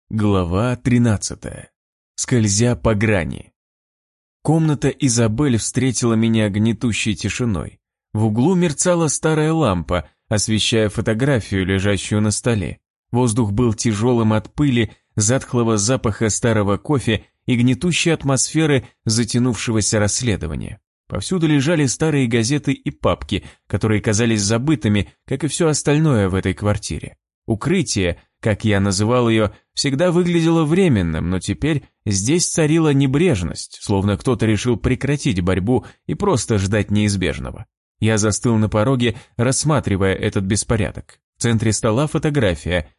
Глава 13. Скользя по грани. Комната Изабель встретила меня гнетущей тишиной. В углу мерцала старая лампа, освещая фотографию, лежащую на столе. Воздух был тяжелым от пыли, затхлого запаха старого кофе и гнетущей атмосферы затянувшегося расследования. Повсюду лежали старые газеты и папки, которые казались забытыми, как и все остальное в этой квартире. Укрытие, как я называл ее, всегда выглядело временным, но теперь здесь царила небрежность, словно кто-то решил прекратить борьбу и просто ждать неизбежного. Я застыл на пороге, рассматривая этот беспорядок. В центре стола фотография,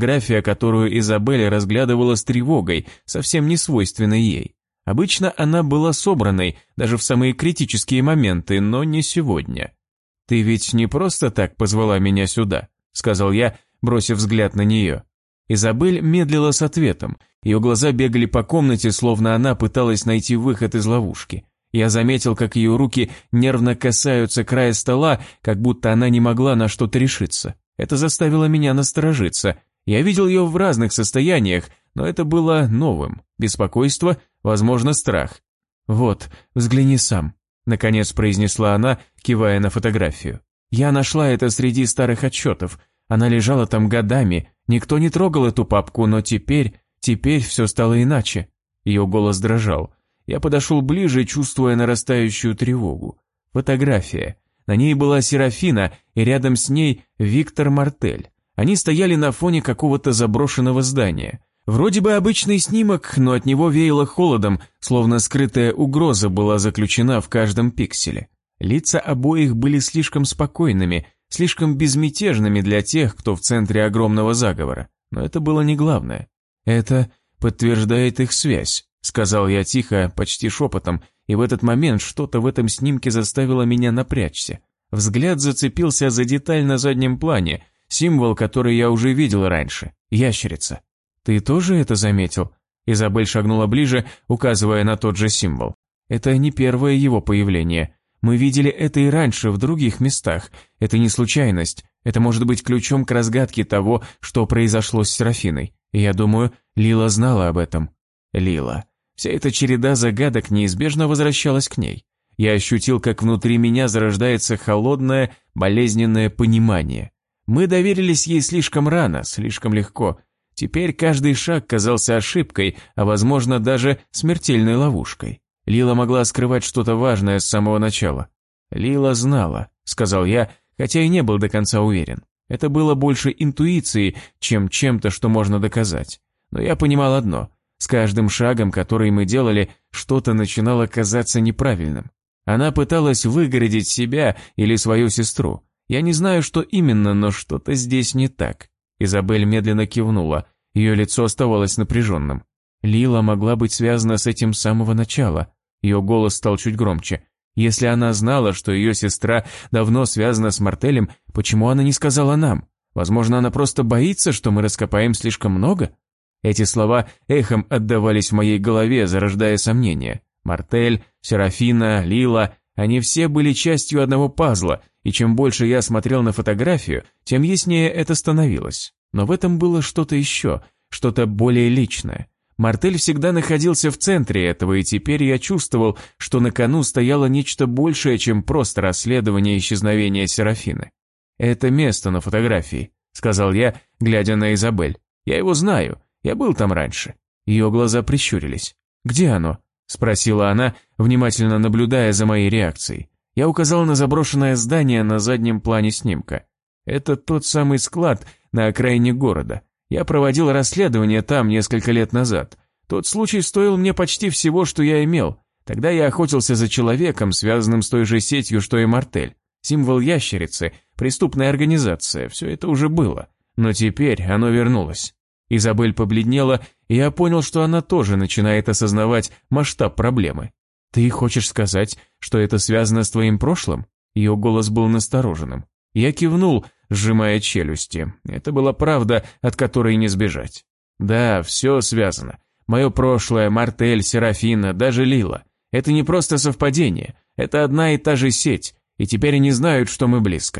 которую Изабель разглядывала с тревогой, совсем не свойственной ей. Обычно она была собранной, даже в самые критические моменты, но не сегодня. «Ты ведь не просто так позвала меня сюда», — сказал я, бросив взгляд на нее. Изабель медлила с ответом, ее глаза бегали по комнате, словно она пыталась найти выход из ловушки. Я заметил, как ее руки нервно касаются края стола, как будто она не могла на что-то решиться. Это заставило меня насторожиться. Я видел ее в разных состояниях, но это было новым. Беспокойство, возможно, страх. «Вот, взгляни сам», — наконец произнесла она, кивая на фотографию. «Я нашла это среди старых отчетов. Она лежала там годами, никто не трогал эту папку, но теперь все стало иначе». Ее голос дрожал. Я подошел ближе, чувствуя нарастающую тревогу. Фотография. На ней была Серафина, и рядом с ней Виктор Мартель. Они стояли на фоне какого-то заброшенного здания. Вроде бы обычный снимок, но от него веяло холодом, словно скрытая угроза была заключена в каждом пикселе. Лица обоих были слишком спокойными, слишком безмятежными для тех, кто в центре огромного заговора. Но это было не главное. «Это подтверждает их связь», — сказал я тихо, почти шепотом, и в этот момент что-то в этом снимке заставило меня напрячься. Взгляд зацепился за деталь на заднем плане, символ, который я уже видел раньше — ящерица. «Ты тоже это заметил?» Изабель шагнула ближе, указывая на тот же символ. «Это не первое его появление. Мы видели это и раньше в других местах. Это не случайность. Это может быть ключом к разгадке того, что произошло с Серафиной. И я думаю, Лила знала об этом». Лила. Вся эта череда загадок неизбежно возвращалась к ней. Я ощутил, как внутри меня зарождается холодное, болезненное понимание. Мы доверились ей слишком рано, слишком легко. Теперь каждый шаг казался ошибкой, а возможно даже смертельной ловушкой. Лила могла скрывать что-то важное с самого начала. «Лила знала», — сказал я, хотя и не был до конца уверен. Это было больше интуицией, чем чем-то, что можно доказать. Но я понимал одно: с каждым шагом, который мы делали, что-то начинало казаться неправильным. Она пыталась выгородить себя или свою сестру. Я не знаю, что именно, но что-то здесь не так. Изабель медленно кивнула, ее лицо оставалось напряженным. Лила могла быть связана с этим с самого начала. Ее голос стал чуть громче. Если она знала, что ее сестра давно связана с Мартелем, почему она не сказала нам? Возможно, она просто боится, что мы раскопаем слишком много? Эти слова эхом отдавались в моей голове, зарождая сомнения. Мартель, Серафина, Лила – они все были частью одного пазла, и чем больше я смотрел на фотографию, тем яснее это становилось. Но в этом было что-то еще, что-то более личное. Мартель всегда находился в центре этого, и теперь я чувствовал, что на кону стояло нечто большее, чем просто расследование исчезновения Серафины. «Это место на фотографии», — сказал я, глядя на Изабель. «Я его знаю, я был там раньше». Ее глаза прищурились. «Где оно?» — спросила она, внимательно наблюдая за моей реакцией. Я указал на заброшенное здание на заднем плане снимка. «Это тот самый склад на окраине города. Я проводил расследование там несколько лет назад. Тот случай стоил мне почти всего, что я имел. Тогда я охотился за человеком, связанным с той же сетью, что и Мартель. Символ ящерицы, преступная организация, все это уже было. Но теперь оно вернулось». Изабель побледнела, и я понял, что она тоже начинает осознавать масштаб проблемы. «Ты хочешь сказать, что это связано с твоим прошлым?» Ее голос был настороженным. Я кивнул, сжимая челюсти. Это была правда, от которой не сбежать. «Да, все связано. Мое прошлое, Мартель, Серафина, даже Лила. Это не просто совпадение. Это одна и та же сеть, и теперь они знают, что мы близко».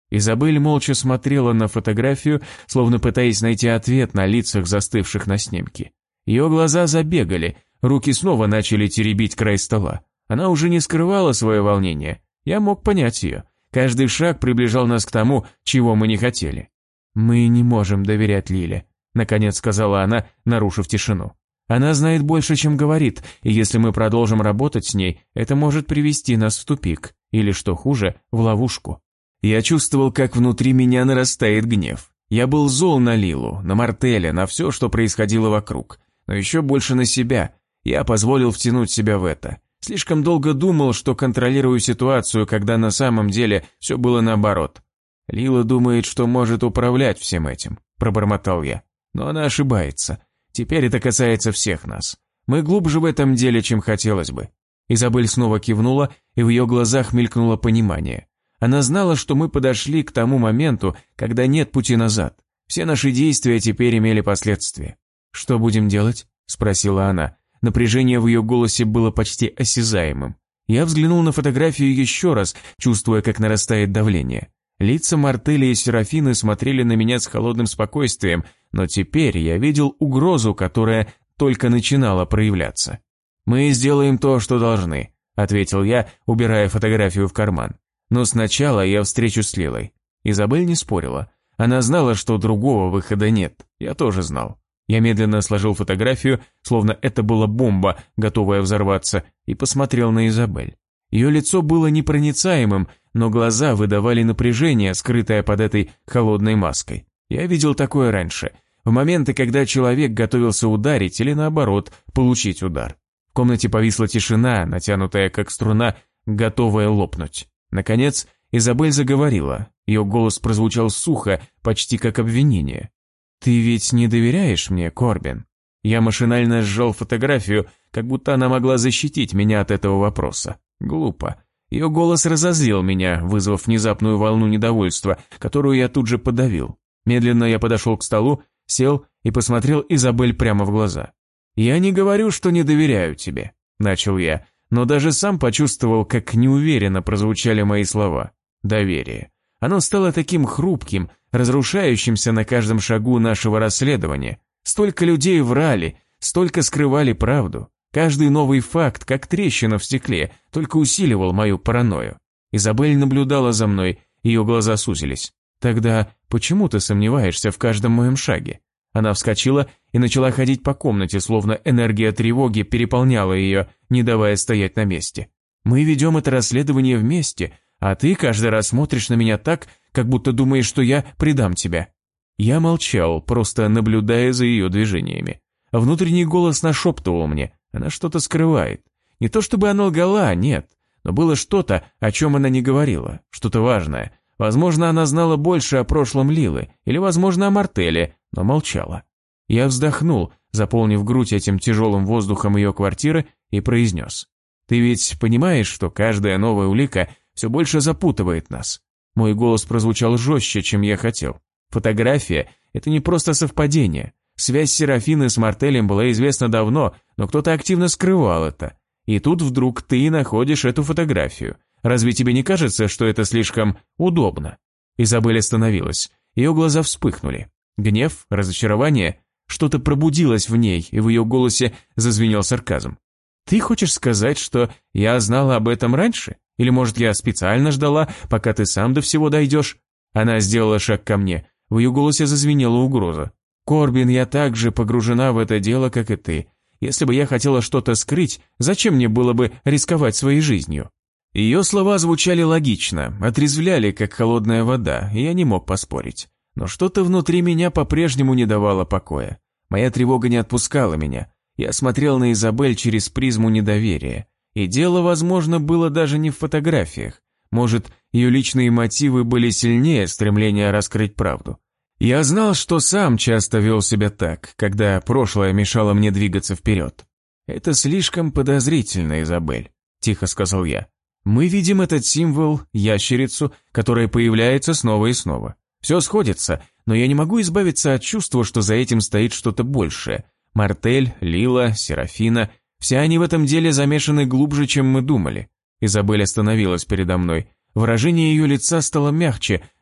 Изабель молча смотрела на фотографию, словно пытаясь найти ответ на лицах, застывших на снимке. Ее глаза забегали, руки снова начали теребить край стола. Она уже не скрывала свое волнение. Я мог понять ее. Каждый шаг приближал нас к тому, чего мы не хотели. «Мы не можем доверять Лиле», — наконец сказала она, нарушив тишину. «Она знает больше, чем говорит, и если мы продолжим работать с ней, это может привести нас в тупик, или, что хуже, в ловушку». Я чувствовал, как внутри меня нарастает гнев. Я был зол на Лилу, на Мартеля, на все, что происходило вокруг. Но еще больше на себя. Я позволил втянуть себя в это. Слишком долго думал, что контролирую ситуацию, когда на самом деле все было наоборот. «Лила думает, что может управлять всем этим», – пробормотал я. «Но она ошибается. Теперь это касается всех нас. Мы глубже в этом деле, чем хотелось бы». Изабель снова кивнула, и в ее глазах мелькнуло понимание. Она знала, что мы подошли к тому моменту, когда нет пути назад. Все наши действия теперь имели последствия. «Что будем делать?» – спросила она. Напряжение в ее голосе было почти осязаемым. Я взглянул на фотографию еще раз, чувствуя, как нарастает давление. Лица Мартеля и Серафины смотрели на меня с холодным спокойствием, но теперь я видел угрозу, которая только начинала проявляться. «Мы сделаем то, что должны», – ответил я, убирая фотографию в карман. «Но сначала я встречусь с Лилой». Изабель не спорила. Она знала, что другого выхода нет. Я тоже знал. Я медленно сложил фотографию, словно это была бомба, готовая взорваться, и посмотрел на Изабель. Ее лицо было непроницаемым, но глаза выдавали напряжение, скрытое под этой холодной маской. Я видел такое раньше, в моменты, когда человек готовился ударить или, наоборот, получить удар. В комнате повисла тишина, натянутая как струна, готовая лопнуть. Наконец, Изабель заговорила. Ее голос прозвучал сухо, почти как обвинение. «Ты ведь не доверяешь мне, Корбин?» Я машинально сжал фотографию, как будто она могла защитить меня от этого вопроса. Глупо. Ее голос разозлил меня, вызвав внезапную волну недовольства, которую я тут же подавил. Медленно я подошел к столу, сел и посмотрел Изабель прямо в глаза. «Я не говорю, что не доверяю тебе», – начал я, но даже сам почувствовал, как неуверенно прозвучали мои слова. Доверие. Оно стало таким хрупким, разрушающимся на каждом шагу нашего расследования. Столько людей врали, столько скрывали правду. Каждый новый факт, как трещина в стекле, только усиливал мою паранойю. Изабель наблюдала за мной, ее глаза сузились. «Тогда почему ты сомневаешься в каждом моем шаге?» Она вскочила и начала ходить по комнате, словно энергия тревоги переполняла ее, не давая стоять на месте. «Мы ведем это расследование вместе, а ты каждый раз смотришь на меня так, как будто думаешь, что я предам тебя». Я молчал, просто наблюдая за ее движениями. Внутренний голос нашептывал мне, она что-то скрывает. Не то чтобы она лгала, нет, но было что-то, о чем она не говорила, что-то важное. Возможно, она знала больше о прошлом Лилы, или, возможно, о Мартеле, но молчала. Я вздохнул, заполнив грудь этим тяжелым воздухом ее квартиры, и произнес. «Ты ведь понимаешь, что каждая новая улика все больше запутывает нас?» Мой голос прозвучал жестче, чем я хотел. Фотография – это не просто совпадение. Связь Серафины с Мартелем была известна давно, но кто-то активно скрывал это. И тут вдруг ты находишь эту фотографию. Разве тебе не кажется, что это слишком удобно?» Изабель остановилась. Ее глаза вспыхнули. Гнев, разочарование, что-то пробудилось в ней, и в ее голосе зазвенел сарказм. «Ты хочешь сказать, что я знала об этом раньше? Или, может, я специально ждала, пока ты сам до всего дойдешь?» Она сделала шаг ко мне. В ее голосе зазвенела угроза. «Корбин, я так же погружена в это дело, как и ты. Если бы я хотела что-то скрыть, зачем мне было бы рисковать своей жизнью?» Ее слова звучали логично, отрезвляли, как холодная вода, и я не мог поспорить. Но что-то внутри меня по-прежнему не давало покоя. Моя тревога не отпускала меня. Я смотрел на Изабель через призму недоверия. И дело, возможно, было даже не в фотографиях. Может, ее личные мотивы были сильнее стремления раскрыть правду. Я знал, что сам часто вел себя так, когда прошлое мешало мне двигаться вперед. «Это слишком подозрительно, Изабель», – тихо сказал я. «Мы видим этот символ, ящерицу, которая появляется снова и снова. Все сходится, но я не могу избавиться от чувства, что за этим стоит что-то большее. Мартель, Лила, Серафина – все они в этом деле замешаны глубже, чем мы думали». Изабель остановилась передо мной. Выражение ее лица стало мягче,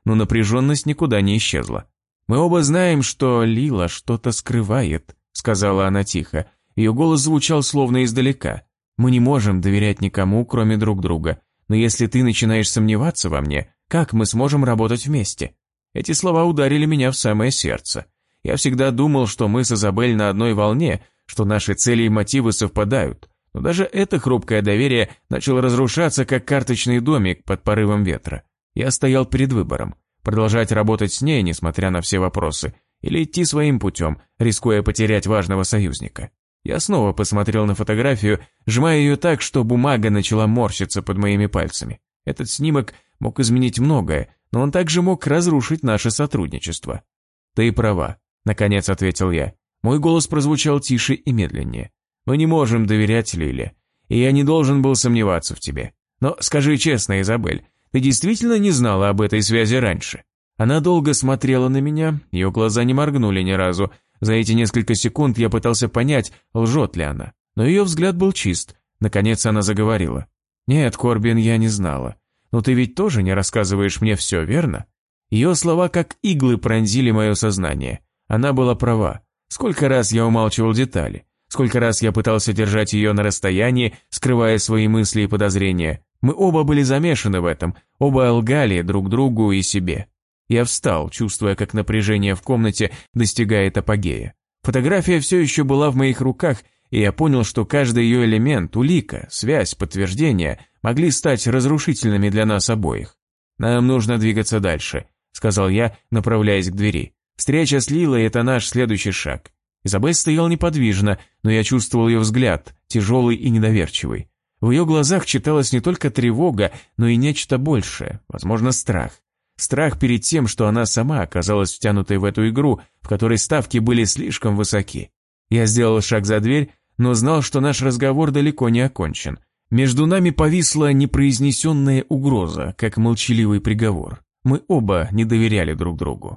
но напряженность никуда не исчезла. «Мы оба знаем, что Лила что-то скрывает», — сказала она тихо. Ее голос звучал словно издалека. «Мы не можем доверять никому, кроме друг друга. Но если ты начинаешь сомневаться во мне, как мы сможем работать вместе?» Эти слова ударили меня в самое сердце. Я всегда думал, что мы с Изабель на одной волне, что наши цели и мотивы совпадают. Но даже это хрупкое доверие начало разрушаться, как карточный домик под порывом ветра. Я стоял перед выбором. Продолжать работать с ней, несмотря на все вопросы, или идти своим путем, рискуя потерять важного союзника. Я снова посмотрел на фотографию, сжимая ее так, что бумага начала морщиться под моими пальцами. Этот снимок мог изменить многое, но он также мог разрушить наше сотрудничество. «Ты права», — наконец ответил я. Мой голос прозвучал тише и медленнее. «Мы не можем доверять Лиле, и я не должен был сомневаться в тебе. Но скажи честно, Изабель, ты действительно не знала об этой связи раньше?» Она долго смотрела на меня, ее глаза не моргнули ни разу. За эти несколько секунд я пытался понять, лжет ли она. Но ее взгляд был чист. Наконец она заговорила. «Нет, Корбин, я не знала. Но ты ведь тоже не рассказываешь мне все, верно?» Ее слова как иглы пронзили мое сознание. Она была права. Сколько раз я умалчивал детали. Сколько раз я пытался держать ее на расстоянии, скрывая свои мысли и подозрения. Мы оба были замешаны в этом, оба лгали друг другу и себе. Я встал, чувствуя, как напряжение в комнате достигает апогея. Фотография все еще была в моих руках, и я понял, что каждый ее элемент, улика, связь, подтверждение могли стать разрушительными для нас обоих. «Нам нужно двигаться дальше», — сказал я, направляясь к двери. «Встреча с Лилой — это наш следующий шаг». Изабель стояла неподвижно, но я чувствовал ее взгляд, тяжелый и недоверчивый. В ее глазах читалась не только тревога, но и нечто большее, возможно, страх. Страх перед тем, что она сама оказалась втянутой в эту игру, в которой ставки были слишком высоки. Я сделал шаг за дверь, но знал, что наш разговор далеко не окончен. Между нами повисла непроизнесенная угроза, как молчаливый приговор. Мы оба не доверяли друг другу.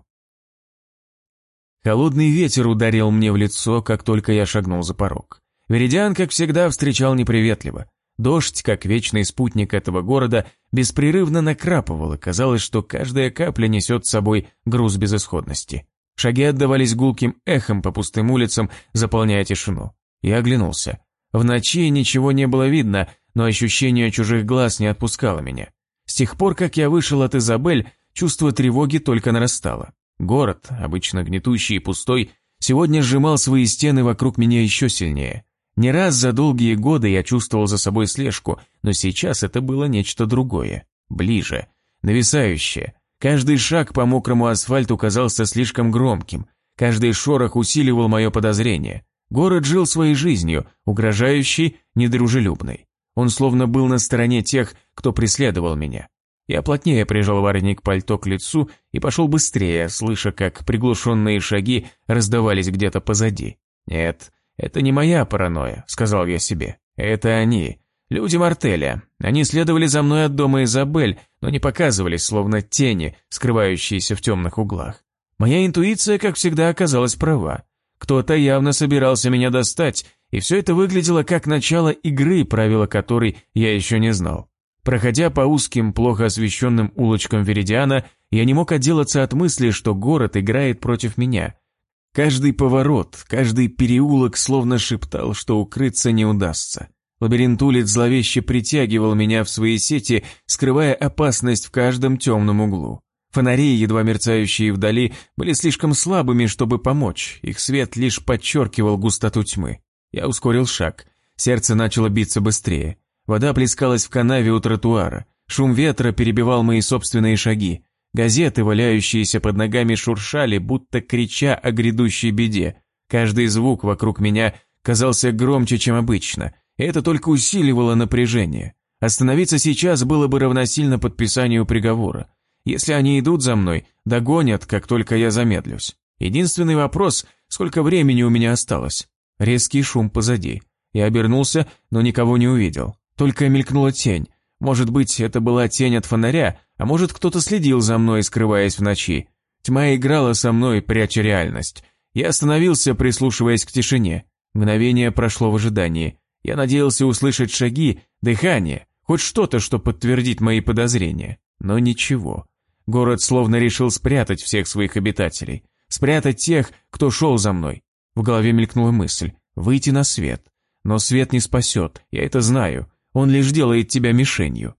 Холодный ветер ударил мне в лицо, как только я шагнул за порог. Веридиан, как всегда, встречал неприветливо. Дождь, как вечный спутник этого города, беспрерывно накрапывал, и казалось, что каждая капля несет с собой груз безысходности. Шаги отдавались гулким эхом по пустым улицам, заполняя тишину. Я оглянулся. В ночи ничего не было видно, но ощущение чужих глаз не отпускало меня. С тех пор, как я вышел от Изабель, чувство тревоги только нарастало. Город, обычно гнетущий и пустой, сегодня сжимал свои стены вокруг меня еще сильнее. Не раз за долгие годы я чувствовал за собой слежку, но сейчас это было нечто другое, ближе, нависающее. Каждый шаг по мокрому асфальту казался слишком громким, каждый шорох усиливал мое подозрение. Город жил своей жизнью, угрожающей, недружелюбной. Он словно был на стороне тех, кто преследовал меня. Я плотнее прижал воротник пальто к лицу и пошел быстрее, слыша, как приглушенные шаги раздавались где-то позади. «Нет, это не моя паранойя», — сказал я себе. «Это они, люди Мартеля. Они следовали за мной от дома Изабель, но не показывались, словно тени, скрывающиеся в темных углах. Моя интуиция, как всегда, оказалась права. Кто-то явно собирался меня достать, и все это выглядело как начало игры, правила которой я еще не знал. Проходя по узким, плохо освещенным улочкам Веридиана, я не мог отделаться от мысли, что город играет против меня. Каждый поворот, каждый переулок словно шептал, что укрыться не удастся. Лабиринт улиц зловеще притягивал меня в свои сети, скрывая опасность в каждом темном углу. Фонари, едва мерцающие вдали, были слишком слабыми, чтобы помочь, их свет лишь подчеркивал густоту тьмы. Я ускорил шаг, сердце начало биться быстрее. Вода плескалась в канаве у тротуара, шум ветра перебивал мои собственные шаги. Газеты, валяющиеся под ногами, шуршали, будто крича о грядущей беде. Каждый звук вокруг меня казался громче, чем обычно, и это только усиливало напряжение. Остановиться сейчас было бы равносильно подписанию приговора. Если они идут за мной, догонят, как только я замедлюсь. Единственный вопрос, сколько времени у меня осталось. Резкий шум позади. Я обернулся, но никого не увидел. Только мелькнула тень. Может быть, это была тень от фонаря, а может, кто-то следил за мной, скрываясь в ночи. Тьма играла со мной, пряча реальность. Я остановился, прислушиваясь к тишине. Мгновение прошло в ожидании. Я надеялся услышать шаги, дыхание, хоть что-то, что подтвердит мои подозрения. Но ничего. Город словно решил спрятать всех своих обитателей. Спрятать тех, кто шел за мной. В голове мелькнула мысль – выйти на свет. Но свет не спасет, я это знаю. Он лишь делает тебя мишенью.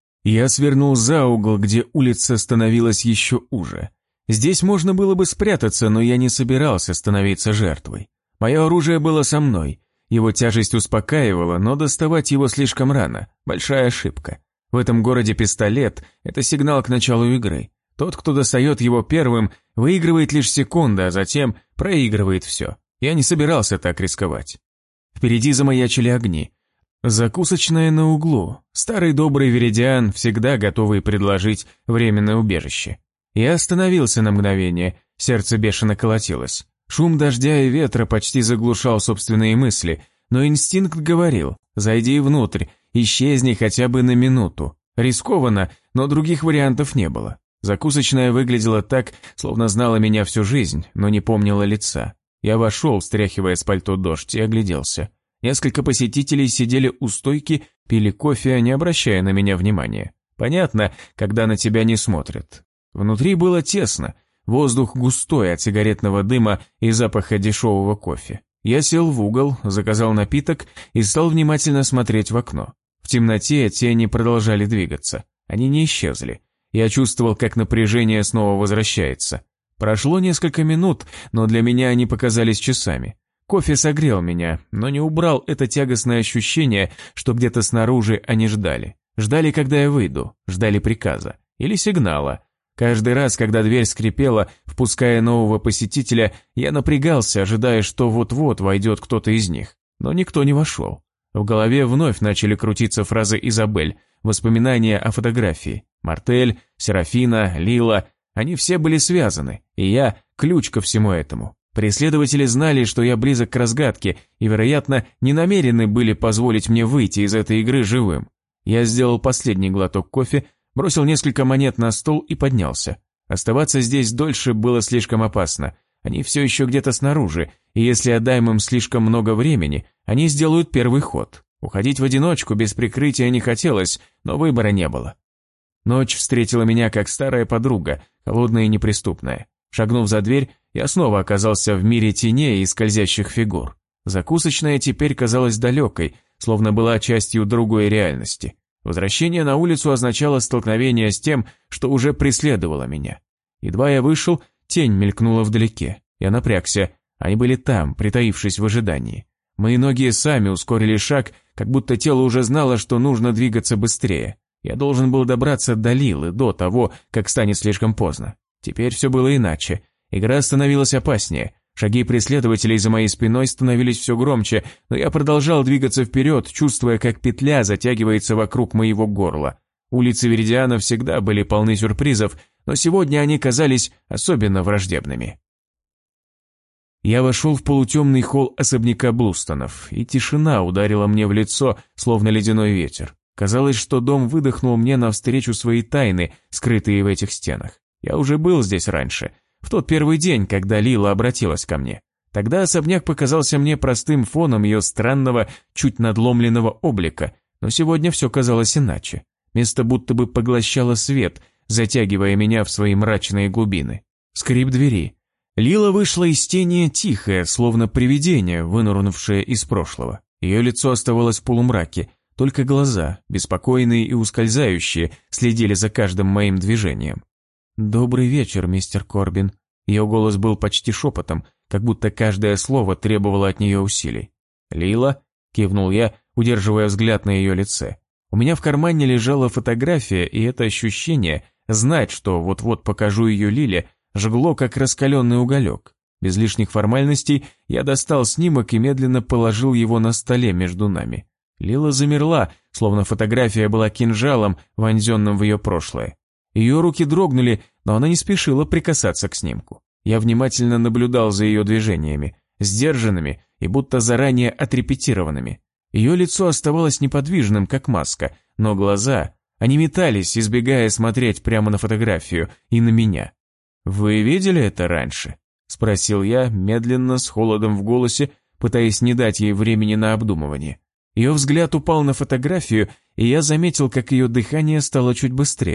Я свернул за угол, где улица становилась еще уже. Здесь можно было бы спрятаться, но я не собирался становиться жертвой. Мое оружие было со мной. Его тяжесть успокаивала, но доставать его слишком рано. Большая ошибка. В этом городе пистолет – это сигнал к началу игры. Тот, кто достает его первым, выигрывает лишь секунду, а затем проигрывает все. Я не собирался так рисковать. Впереди замаячили огни. Закусочная на углу. Старый добрый Веридиан, всегда готовый предложить временное убежище. Я остановился на мгновение, сердце бешено колотилось. Шум дождя и ветра почти заглушал собственные мысли, но инстинкт говорил: зайди внутрь, исчезни хотя бы на минуту. Рискованно, но других вариантов не было. Закусочная выглядела так, словно знала меня всю жизнь, но не помнила лица. Я вошел, стряхивая с пальто дождь, и огляделся. Несколько посетителей сидели у стойки, пили кофе, не обращая на меня внимания. Понятно, когда на тебя не смотрят. Внутри было тесно, воздух густой от сигаретного дыма и запаха дешевого кофе. Я сел в угол, заказал напиток и стал внимательно смотреть в окно. В темноте тени продолжали двигаться. Они не исчезли. Я чувствовал, как напряжение снова возвращается. Прошло несколько минут, но для меня они показались часами. Кофе согрел меня, но не убрал это тягостное ощущение, что где-то снаружи они ждали. Ждали, когда я выйду, ждали приказа или сигнала. Каждый раз, когда дверь скрипела, впуская нового посетителя, я напрягался, ожидая, что вот-вот войдет кто-то из них. Но никто не вошел. В голове вновь начали крутиться фразы Изабель, воспоминания о фотографии. Мартель, Серафина, Лила, они все были связаны, и я – ключ ко всему этому. Преследователи знали, что я близок к разгадке, и, вероятно, не намерены были позволить мне выйти из этой игры живым. Я сделал последний глоток кофе, бросил несколько монет на стол и поднялся. Оставаться здесь дольше было слишком опасно. Они все еще где-то снаружи, и если отдаем им слишком много времени, они сделают первый ход. Уходить в одиночку без прикрытия не хотелось, но выбора не было. Ночь встретила меня как старая подруга, холодная и неприступная. Шагнув за дверь, я снова оказался в мире теней и скользящих фигур. Закусочная теперь казалась далекой, словно была частью другой реальности. Возвращение на улицу означало столкновение с тем, что уже преследовало меня. Едва я вышел, тень мелькнула вдалеке. Я напрягся, они были там, притаившись в ожидании. Мои ноги сами ускорили шаг, как будто тело уже знало, что нужно двигаться быстрее. Я должен был добраться до Лилы до того, как станет слишком поздно. Теперь все было иначе. Игра становилась опаснее. Шаги преследователей за моей спиной становились все громче, но я продолжал двигаться вперед, чувствуя, как петля затягивается вокруг моего горла. Улицы Веридиана всегда были полны сюрпризов, но сегодня они казались особенно враждебными. Я вошел в полутемный холл особняка Блустонов, и тишина ударила мне в лицо, словно ледяной ветер. Казалось, что дом выдохнул мне навстречу свои тайны, скрытые в этих стенах. Я уже был здесь раньше, в тот первый день, когда Лила обратилась ко мне. Тогда особняк показался мне простым фоном ее странного, чуть надломленного облика, но сегодня все казалось иначе. Место будто бы поглощало свет, затягивая меня в свои мрачные глубины. Скрип двери. Лила вышла из тени тихая, словно привидение, вынырнувшее из прошлого. Ее лицо оставалось в полумраке, только глаза, беспокойные и ускользающие, следили за каждым моим движением. «Добрый вечер, мистер Корбин». Ее голос был почти шепотом, как будто каждое слово требовало от нее усилий. «Лила?» – кивнул я, удерживая взгляд на ее лице. У меня в кармане лежала фотография, и это ощущение, знать, что вот-вот покажу ее Лиле, жгло, как раскаленный уголек. Без лишних формальностей я достал снимок и медленно положил его на столе между нами. Лила замерла, словно фотография была кинжалом, вонзенным в ее прошлое. Ее руки дрогнули, но она не спешила прикасаться к снимку. Я внимательно наблюдал за ее движениями, сдержанными и будто заранее отрепетированными. Ее лицо оставалось неподвижным, как маска, но глаза, они метались, избегая смотреть прямо на фотографию и на меня. «Вы видели это раньше?» – спросил я, медленно, с холодом в голосе, пытаясь не дать ей времени на обдумывание. Ее взгляд упал на фотографию, и я заметил, как ее дыхание стало чуть быстрее.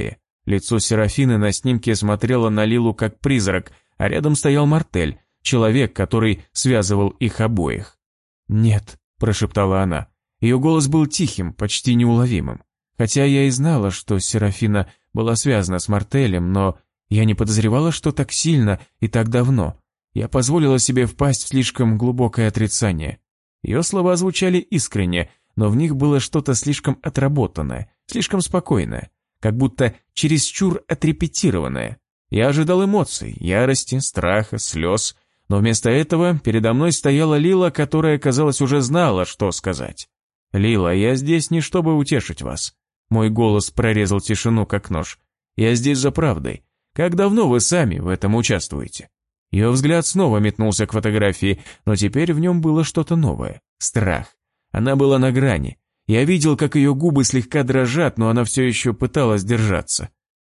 Лицо Серафины на снимке смотрело на Лилу как призрак, а рядом стоял Мартель, человек, который связывал их обоих. «Нет», – прошептала она. Ее голос был тихим, почти неуловимым. Хотя я и знала, что Серафина была связана с Мартелем, но я не подозревала, что так сильно и так давно. Я позволила себе впасть в слишком глубокое отрицание. Ее слова звучали искренне, но в них было что-то слишком отработанное, слишком спокойное, как будто чересчур отрепетированное. Я ожидал эмоций, ярости, страха, слез, но вместо этого передо мной стояла Лила, которая, казалось, уже знала, что сказать. «Лила, я здесь не чтобы утешить вас». Мой голос прорезал тишину, как нож. «Я здесь за правдой. Как давно вы сами в этом участвуете?» Ее взгляд снова метнулся к фотографии, но теперь в нем было что-то новое. Страх. Она была на грани. Я видел, как ее губы слегка дрожат, но она все еще пыталась держаться.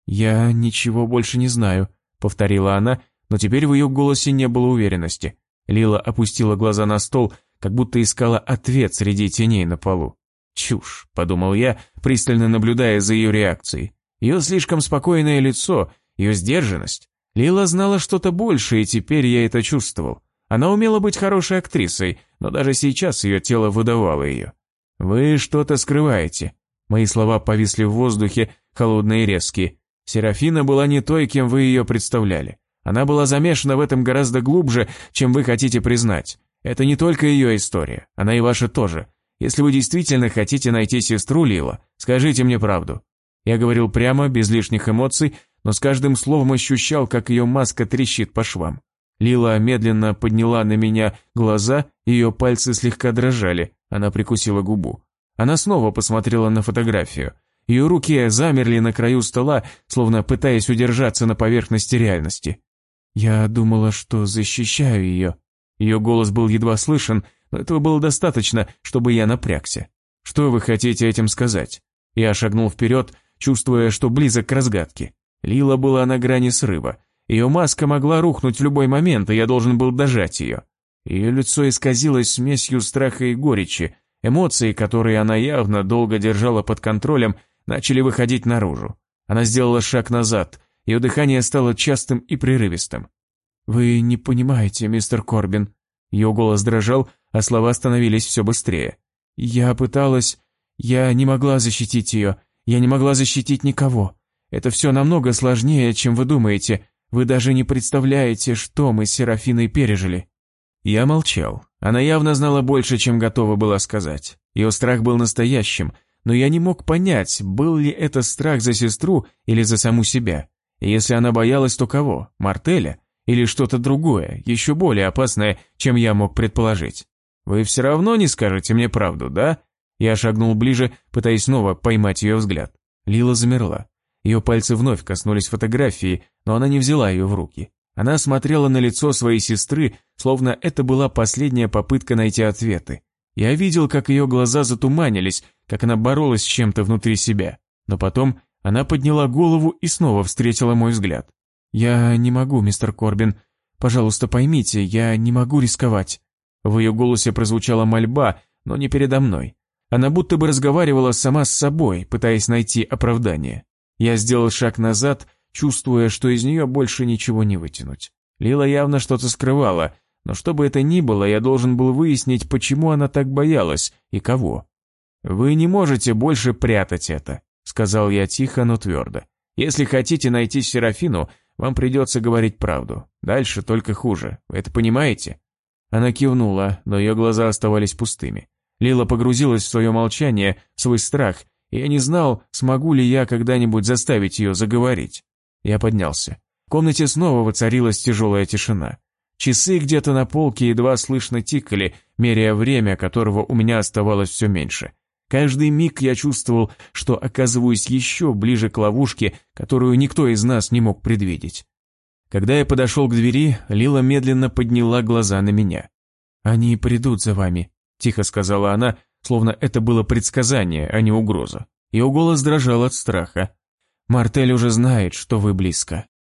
«Я ничего больше не знаю», — повторила она, но теперь в ее голосе не было уверенности. Лила опустила глаза на стол, как будто искала ответ среди теней на полу. «Чушь», — подумал я, пристально наблюдая за ее реакцией. Ее слишком спокойное лицо, ее сдержанность. Лила знала что-то большее, и теперь я это чувствовал. Она умела быть хорошей актрисой, но даже сейчас ее тело выдавало ее. «Вы что-то скрываете». Мои слова повисли в воздухе, холодные и резкие. Серафина была не той, кем вы ее представляли. Она была замешана в этом гораздо глубже, чем вы хотите признать. Это не только ее история, она и ваша тоже. Если вы действительно хотите найти сестру Лила, скажите мне правду». Я говорил прямо, без лишних эмоций, но с каждым словом ощущал, как ее маска трещит по швам. Лила медленно подняла на меня глаза, ее пальцы слегка дрожали, она прикусила губу. Она снова посмотрела на фотографию. Ее руки замерли на краю стола, словно пытаясь удержаться на поверхности реальности. «Я думала, что защищаю ее». Ее голос был едва слышен, но этого было достаточно, чтобы я напрягся. «Что вы хотите этим сказать?» Я шагнул вперед, чувствуя, что близок к разгадке. Лила была на грани срыва. Ее маска могла рухнуть в любой момент, и я должен был дожать ее. Ее лицо исказилось смесью страха и горечи. Эмоции, которые она явно долго держала под контролем, начали выходить наружу. Она сделала шаг назад, ее дыхание стало частым и прерывистым. «Вы не понимаете, мистер Корбин». Ее голос дрожал, а слова становились все быстрее. «Я пыталась... Я не могла защитить ее. Я не могла защитить никого. Это все намного сложнее, чем вы думаете. Вы даже не представляете, что мы с Серафиной пережили». Я молчал. Она явно знала больше, чем готова была сказать. Ее страх был настоящим, но я не мог понять, был ли это страх за сестру или за саму себя. И если она боялась, то кого? Мартеля? Или что-то другое, еще более опасное, чем я мог предположить? «Вы все равно не скажете мне правду, да?» Я шагнул ближе, пытаясь снова поймать ее взгляд. Лила замерла. Ее пальцы вновь коснулись фотографии, но она не взяла ее в руки. Она смотрела на лицо своей сестры, словно это была последняя попытка найти ответы. Я видел, как ее глаза затуманились, как она боролась с чем-то внутри себя. Но потом она подняла голову и снова встретила мой взгляд. «Я не могу, мистер Корбин. Пожалуйста, поймите, я не могу рисковать». В ее голосе прозвучала мольба, но не передо мной. Она будто бы разговаривала сама с собой, пытаясь найти оправдание. Я сделал шаг назад, чувствуя, что из нее больше ничего не вытянуть. Лила явно что-то скрывала, но что бы это ни было, я должен был выяснить, почему она так боялась и кого. «Вы не можете больше прятать это», — сказал я тихо, но твердо. «Если хотите найти Серафину, вам придется говорить правду. Дальше только хуже. Вы это понимаете?» Она кивнула, но ее глаза оставались пустыми. Лила погрузилась в свое молчание, в свой страх, и я не знал, смогу ли я когда-нибудь заставить ее заговорить. Я поднялся. В комнате снова воцарилась тяжелая тишина. Часы где-то на полке едва слышно тикали, меряя время, которого у меня оставалось все меньше. Каждый миг я чувствовал, что оказываюсь еще ближе к ловушке, которую никто из нас не мог предвидеть. Когда я подошел к двери, Лила медленно подняла глаза на меня. «Они придут за вами», – тихо сказала она, словно это было предсказание, а не угроза. Ее голос дрожал от страха. «Мартель уже знает, что вы близко».